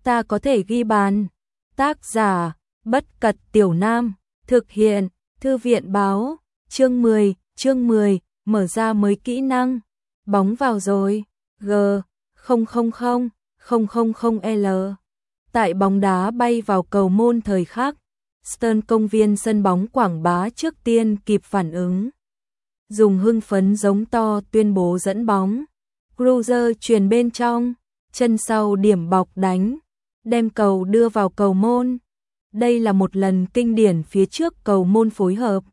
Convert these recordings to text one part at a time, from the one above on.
ta có thể ghi bàn. Tác giả, Bất Cật Tiểu Nam, thực hiện, Thư viện Báo, chương 10, mở ra mới kỹ năng. Bóng vào rồi, G000000L. Tại bóng đá bay vào cầu môn thời khắc, Stern công viên sân bóng Quảng Bá trước tiên kịp phản ứng. Dùng hưng phấn giống to tuyên bố dẫn bóng. Cruiser chuyền bên trong, chân sau điểm bọc đánh, đem cầu đưa vào cầu môn. Đây là một lần kinh điển phía trước cầu môn phối hợp.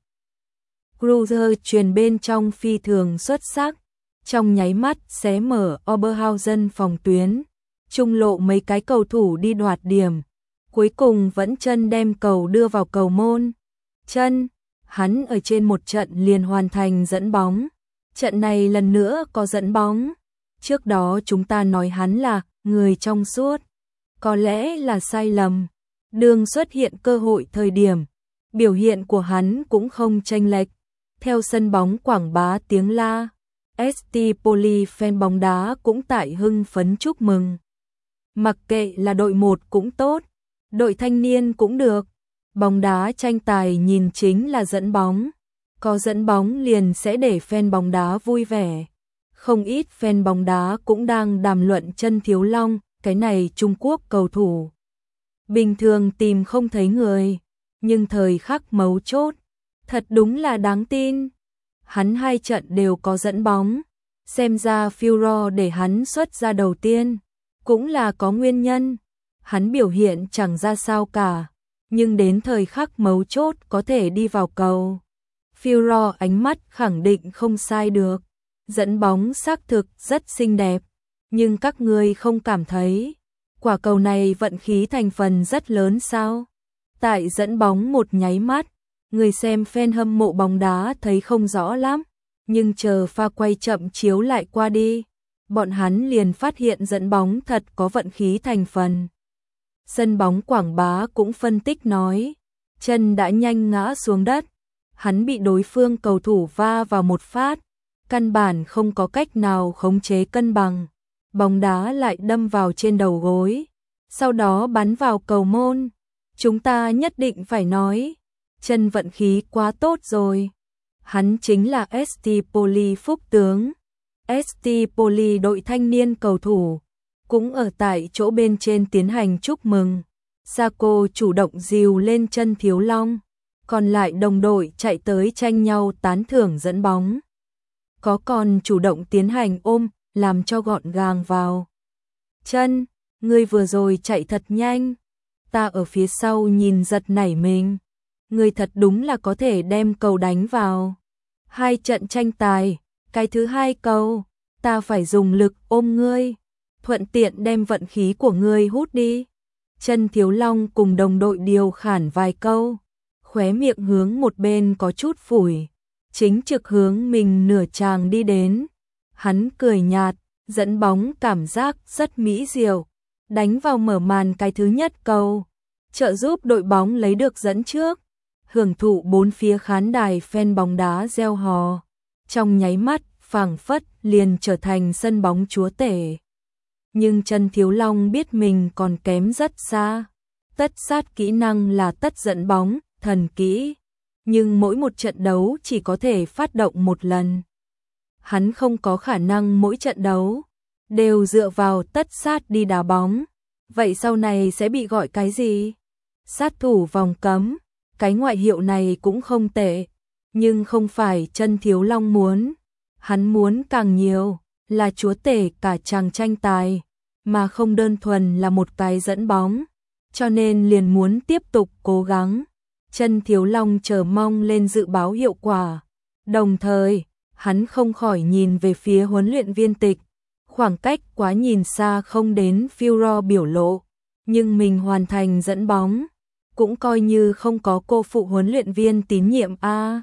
Cruiser chuyền bên trong phi thường xuất sắc, trong nháy mắt xé mở Oberhausen phòng tuyến, trung lộ mấy cái cầu thủ đi đoạt điểm, cuối cùng vẫn chân đem cầu đưa vào cầu môn. Chân, hắn ở trên một trận liền hoàn thành dẫn bóng. Trận này lần nữa có dẫn bóng. Trước đó chúng ta nói hắn là người trong suốt, có lẽ là sai lầm. Đường xuất hiện cơ hội thời điểm, biểu hiện của hắn cũng không chênh lệch. Theo sân bóng Quảng Bá tiếng la, ST Poli fan bóng đá cũng tại hưng phấn chúc mừng. Mặc kệ là đội 1 cũng tốt, đội thanh niên cũng được. Bóng đá tranh tài nhìn chính là dẫn bóng. Có dẫn bóng liền sẽ để fan bóng đá vui vẻ. Không ít fan bóng đá cũng đang đàm luận Chân Thiếu Long, cái này Trung Quốc cầu thủ. Bình thường tìm không thấy người, nhưng thời khắc mấu chốt, thật đúng là đáng tin. Hắn 2 trận đều có dẫn bóng, xem ra Führer để hắn xuất ra đầu tiên, cũng là có nguyên nhân. Hắn biểu hiện chẳng ra sao cả, nhưng đến thời khắc mấu chốt có thể đi vào cầu. Führer ánh mắt khẳng định không sai được, dẫn bóng xác thực rất xinh đẹp, nhưng các ngươi không cảm thấy quả cầu này vận khí thành phần rất lớn sao? Tại dẫn bóng một nháy mắt, người xem fan hâm mộ bóng đá thấy không rõ lắm, nhưng chờ pha quay chậm chiếu lại qua đi, bọn hắn liền phát hiện dẫn bóng thật có vận khí thành phần. Sân bóng Quảng Bá cũng phân tích nói, Chân đã nhanh ngã xuống đất, hắn bị đối phương cầu thủ va vào một phát, căn bản không có cách nào khống chế cân bằng. Bóng đá lại đâm vào trên đầu gối, sau đó bắn vào cầu môn. Chúng ta nhất định phải nói, Chân vận khí quá tốt rồi. Hắn chính là ST Poli Phúc Tướng. ST Poli đội thanh niên cầu thủ, cũng ở tại chỗ bên trên tiến hành chúc mừng. Saco chủ động dìu lên Chân Thiếu Long, còn lại đồng đội chạy tới tranh nhau tán thưởng dẫn bóng. Có còn chủ động tiến hành ôm, làm cho gọn gàng vào. Chân, ngươi vừa rồi chạy thật nhanh. Ta ở phía sau nhìn giật nảy mình. Ngươi thật đúng là có thể đem cầu đánh vào. 2 trận tranh tài, cái thứ 2 cầu, ta phải dùng lực ôm ngươi, thuận tiện đem vận khí của ngươi hút đi. Chân Thiếu Long cùng đồng đội điều khản vài câu, khóe miệng hướng một bên có chút phủi, chính trực hướng mình nửa tràng đi đến. Hắn cười nhạt, dẫn bóng cảm giác rất mỹ diệu, đánh vào mở màn cái thứ nhất cầu, trợ giúp đội bóng lấy được dẫn trước. Hưởng thụ bốn phía khán đài fan bóng đá reo hò, trong nháy mắt phảng phất liền trở thành sân bóng chúa tể. Nhưng Chân Thiếu Long biết mình còn kém rất xa. Tất sát kỹ năng là tất dẫn bóng, thần kỹ, nhưng mỗi một trận đấu chỉ có thể phát động một lần. Hắn không có khả năng mỗi trận đấu đều dựa vào tất sát đi đá bóng. Vậy sau này sẽ bị gọi cái gì? Sát thủ vòng cấm. Cái ngoại hiệu này cũng không tệ, nhưng không phải Chân Thiếu Long muốn. Hắn muốn càng nhiều, là chúa tể cả chàng tranh tài, mà không đơn thuần là một cái dẫn bóng. Cho nên liền muốn tiếp tục cố gắng. Chân Thiếu Long chờ mong lên dự báo hiệu quả. Đồng thời, hắn không khỏi nhìn về phía huấn luyện viên Tịch. Khoảng cách quá nhìn xa không đến Führer biểu lộ, nhưng mình hoàn thành dẫn bóng, cũng coi như không có cô phụ huấn luyện viên tín nhiệm a.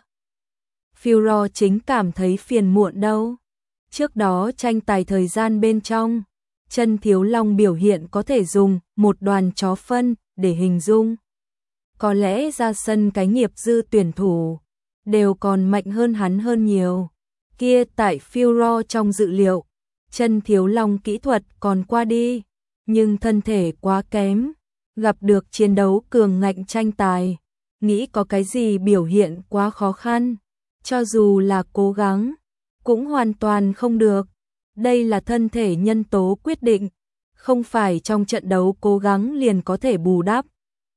Führer chính cảm thấy phiền muộn đâu. Trước đó tranh tài thời gian bên trong, Chân Thiếu Long biểu hiện có thể dùng một đoàn chó phân để hình dung. Có lẽ ra sân cái nghiệp dư tuyển thủ đều còn mạnh hơn hắn hơn nhiều. Kia tại Führer trong dự liệu, Chân Thiếu Long kỹ thuật còn qua đi, nhưng thân thể quá kém, gặp được chiến đấu cường ngạnh tranh tài, nghĩ có cái gì biểu hiện quá khó khăn, cho dù là cố gắng, cũng hoàn toàn không được. Đây là thân thể nhân tố quyết định, không phải trong trận đấu cố gắng liền có thể bù đắp.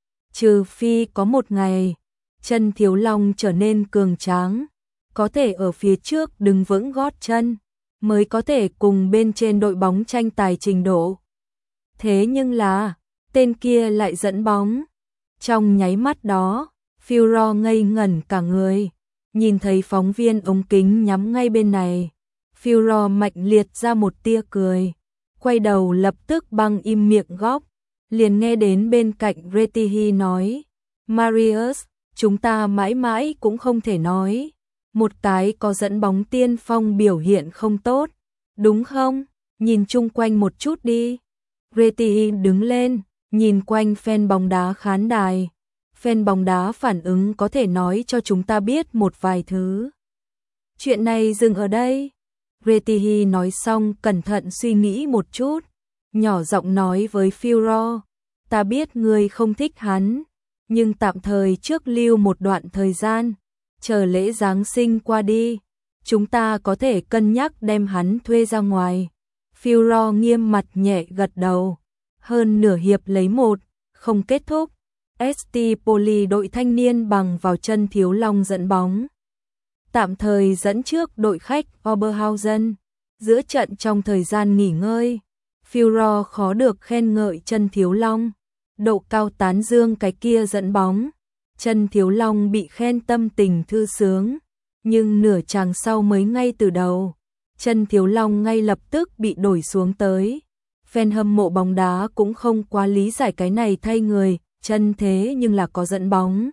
Trừ phi có một ngày, chân Thiếu Long trở nên cường tráng, có thể ở phía trước đứng vững gót chân, mới có thể cùng bên trên đội bóng tranh tài trình độ. Thế nhưng là, tên kia lại dẫn bóng. Trong nháy mắt đó, Führer ngây ngẩn cả người, nhìn thấy phóng viên ống kính nhắm ngay bên này. Führer mạnh liệt ra một tia cười, quay đầu lập tức băng im miệng góc, liền nghe đến bên cạnh Retihi nói, Marius, chúng ta mãi mãi cũng không thể nói, một cái có dẫn bóng tiên phong biểu hiện không tốt, đúng không? Nhìn chung quanh một chút đi. Retihi đứng lên, nhìn quanh fan bóng đá khán đài. Fan bóng đá phản ứng có thể nói cho chúng ta biết một vài thứ. Chuyện này dừng ở đây. Retihi nói xong cẩn thận suy nghĩ một chút, nhỏ giọng nói với Führer, ta biết ngươi không thích hắn, nhưng tạm thời trước lưu một đoạn thời gian, chờ lễ Giáng sinh qua đi, chúng ta có thể cân nhắc đem hắn thuê ra ngoài. Führer nghiêm mặt nhẹ gật đầu. Hơn nửa hiệp lấy 1, không kết thúc. ST Poli đội thanh niên bằng vào chân Thiếu Long dẫn bóng, tạm thời dẫn trước đội khách Oberhausen. Giữa trận trong thời gian nghỉ ngơi, Führer khó được khen ngợi chân Thiếu Long, độ cao tán dương cái kia dẫn bóng. Chân Thiếu Long bị khen tâm tình thư sướng, nhưng nửa chàng sau mới ngay từ đầu, chân Thiếu Long ngay lập tức bị đổi xuống tới. Fan hâm mộ bóng đá cũng không quá lý giải cái này thay người, chân thế nhưng là có dẫn bóng.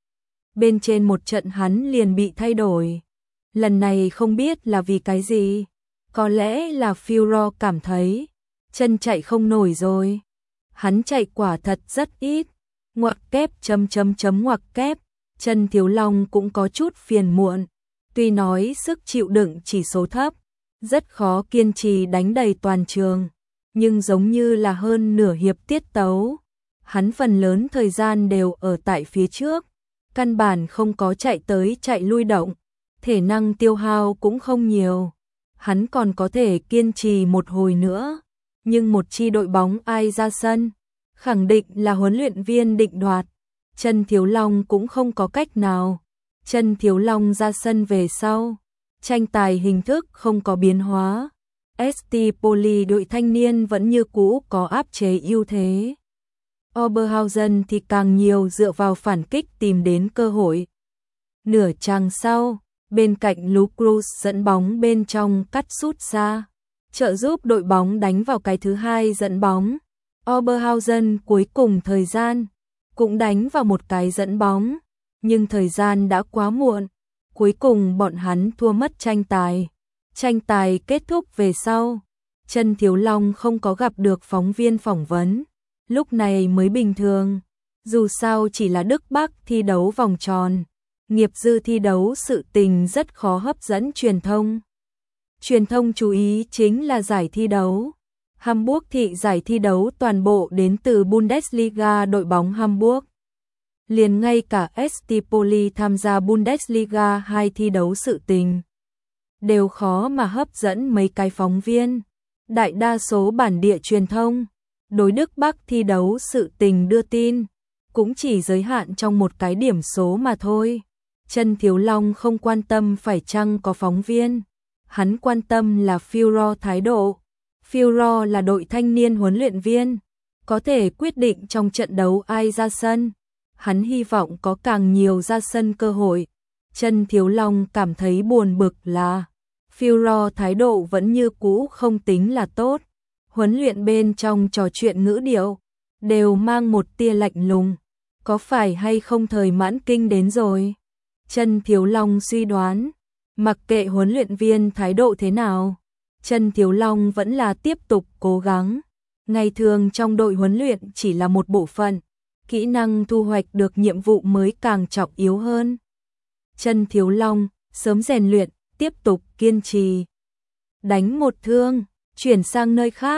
Bên trên một trận hắn liền bị thay đổi. Lần này không biết là vì cái gì, có lẽ là Führer cảm thấy chân chạy không nổi rồi. Hắn chạy quả thật rất ít, ngoặc kép ngoặc kép, chân Thiếu Long cũng có chút phiền muộn. Tuy nói sức chịu đựng chỉ số thấp, rất khó kiên trì đánh đầy toàn trường, nhưng giống như là hơn nửa hiệp tiết tấu, hắn phần lớn thời gian đều ở tại phía trước, căn bản không có chạy tới chạy lui động, thể năng tiêu hao cũng không nhiều. Hắn còn có thể kiên trì một hồi nữa, nhưng một chi đội bóng ai ra sân, khẳng định là huấn luyện viên định đoạt. Chân Thiếu Long cũng không có cách nào. Chân Thiếu Long ra sân về sau, tranh tài hình thức không có biến hóa. ST Poli đội thanh niên vẫn như cũ có áp chế ưu thế. Oberhausen thì càng nhiều dựa vào phản kích tìm đến cơ hội. Nửa chàng sau, bên cạnh Lou Cruz dẫn bóng bên trong cắt sút xa, trợ giúp đội bóng đánh vào cái thứ hai dẫn bóng. Oberhausen cuối cùng thời gian cũng đánh vào một cái dẫn bóng, nhưng thời gian đã quá muộn, cuối cùng bọn hắn thua mất tranh tài. Tranh tài kết thúc về sau, chân Thiếu Long không có gặp được phóng viên phỏng vấn, lúc này mới bình thường, dù sao chỉ là Đức Bắc thi đấu vòng tròn, nghiệp dư thi đấu sự tình rất khó hấp dẫn truyền thông. Truyền thông chú ý chính là giải thi đấu. Hamburg thị giải thi đấu toàn bộ đến từ Bundesliga đội bóng Hamburg. Liền ngay cả ST Poli tham gia Bundesliga 2 thi đấu sự tình, đều khó mà hấp dẫn mấy cái phóng viên. Đại đa số bản địa truyền thông, đối Đức Bắc thi đấu sự tình đưa tin, cũng chỉ giới hạn trong một cái điểm số mà thôi. Chân Thiếu Long không quan tâm phải chăng có phóng viên, hắn quan tâm là Führer thái độ. Führer là đội thanh niên huấn luyện viên, có thể quyết định trong trận đấu ai ra sân. Hắn hy vọng có càng nhiều ra sân cơ hội. Chân Thiếu Long cảm thấy buồn bực là Führer thái độ vẫn như cũ không tính là tốt. Huấn luyện bên trong trò chuyện ngữ điệu đều mang một tia lạnh lùng, có phải hay không thời mãn kinh đến rồi? Chân Thiếu Long suy đoán, mặc kệ huấn luyện viên thái độ thế nào, chân Thiếu Long vẫn là tiếp tục cố gắng. Ngày thường trong đội huấn luyện chỉ là một bộ phận, kỹ năng thu hoạch được nhiệm vụ mới càng trọng yếu hơn. Chân Thiếu Long sớm rèn luyện, tiếp tục kiên trì. Đánh một thương, chuyển sang nơi khác,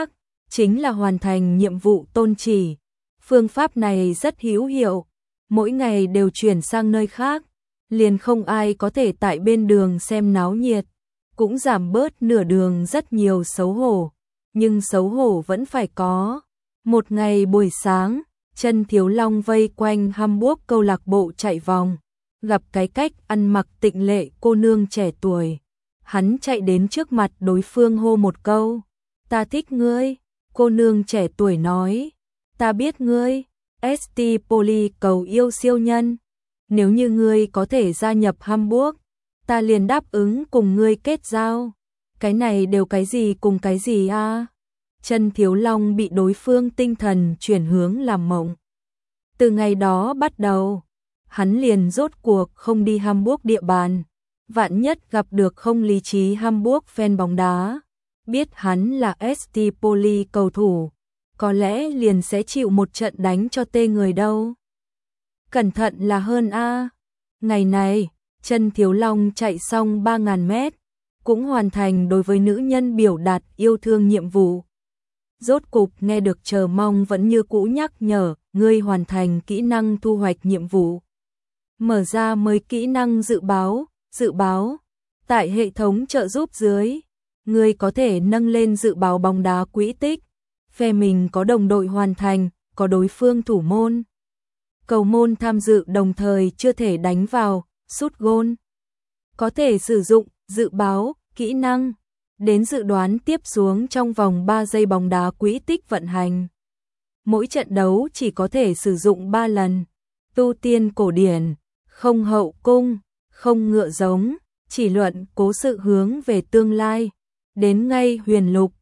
chính là hoàn thành nhiệm vụ tôn chỉ. Phương pháp này rất hữu hiệu, mỗi ngày đều chuyển sang nơi khác, liền không ai có thể tại bên đường xem náo nhiệt, cũng giảm bớt nửa đường rất nhiều xấu hổ, nhưng xấu hổ vẫn phải có. Một ngày buổi sáng, Chân Thiếu Long vây quanh Hamburg câu lạc bộ chạy vòng, gặp cái cách ăn mặc tịnh lệ cô nương trẻ tuổi. Hắn chạy đến trước mặt đối phương hô một câu, ta thích ngươi. Cô nương trẻ tuổi nói, ta biết ngươi, ST Poli cầu yêu siêu nhân. Nếu như ngươi có thể gia nhập Hamburg, ta liền đáp ứng cùng ngươi kết giao. Cái này đều cái gì cùng cái gì a? Chân Thiếu Long bị đối phương tinh thần chuyển hướng làm mộng. Từ ngày đó bắt đầu, hắn liền rốt cuộc không đi Hamburg địa bàn. Vạn nhất gặp được không lý trí Hamburg fan bóng đá, biết hắn là ST Poli cầu thủ, có lẽ liền sẽ chịu một trận đánh cho tê người đâu. Cẩn thận là hơn a. Ngày này, Chân Thiếu Long chạy xong 3.000 mét, cũng hoàn thành đối với nữ nhân biểu đạt yêu thương nhiệm vụ. Rốt cục nghe được chờ mong vẫn như cũ nhắc nhở, ngươi hoàn thành kỹ năng thu hoạch nhiệm vụ. Mở ra mới kỹ năng dự báo. Tại hệ thống trợ giúp dưới, ngươi có thể nâng lên dự báo bóng đá quỹ tích. Phe mình có đồng đội hoàn thành, có đối phương thủ môn. Cầu môn tham dự đồng thời chưa thể đánh vào, sút gôn. Có thể sử dụng dự báo, kỹ năng, đến dự đoán tiếp xuống trong vòng 3 giây bóng đá quỹ tích vận hành. Mỗi trận đấu chỉ có thể sử dụng 3 lần. Tu tiên cổ điển, không hậu cung, không ngựa giống, chỉ luận cố sự hướng về tương lai. Đến ngay huyền lục,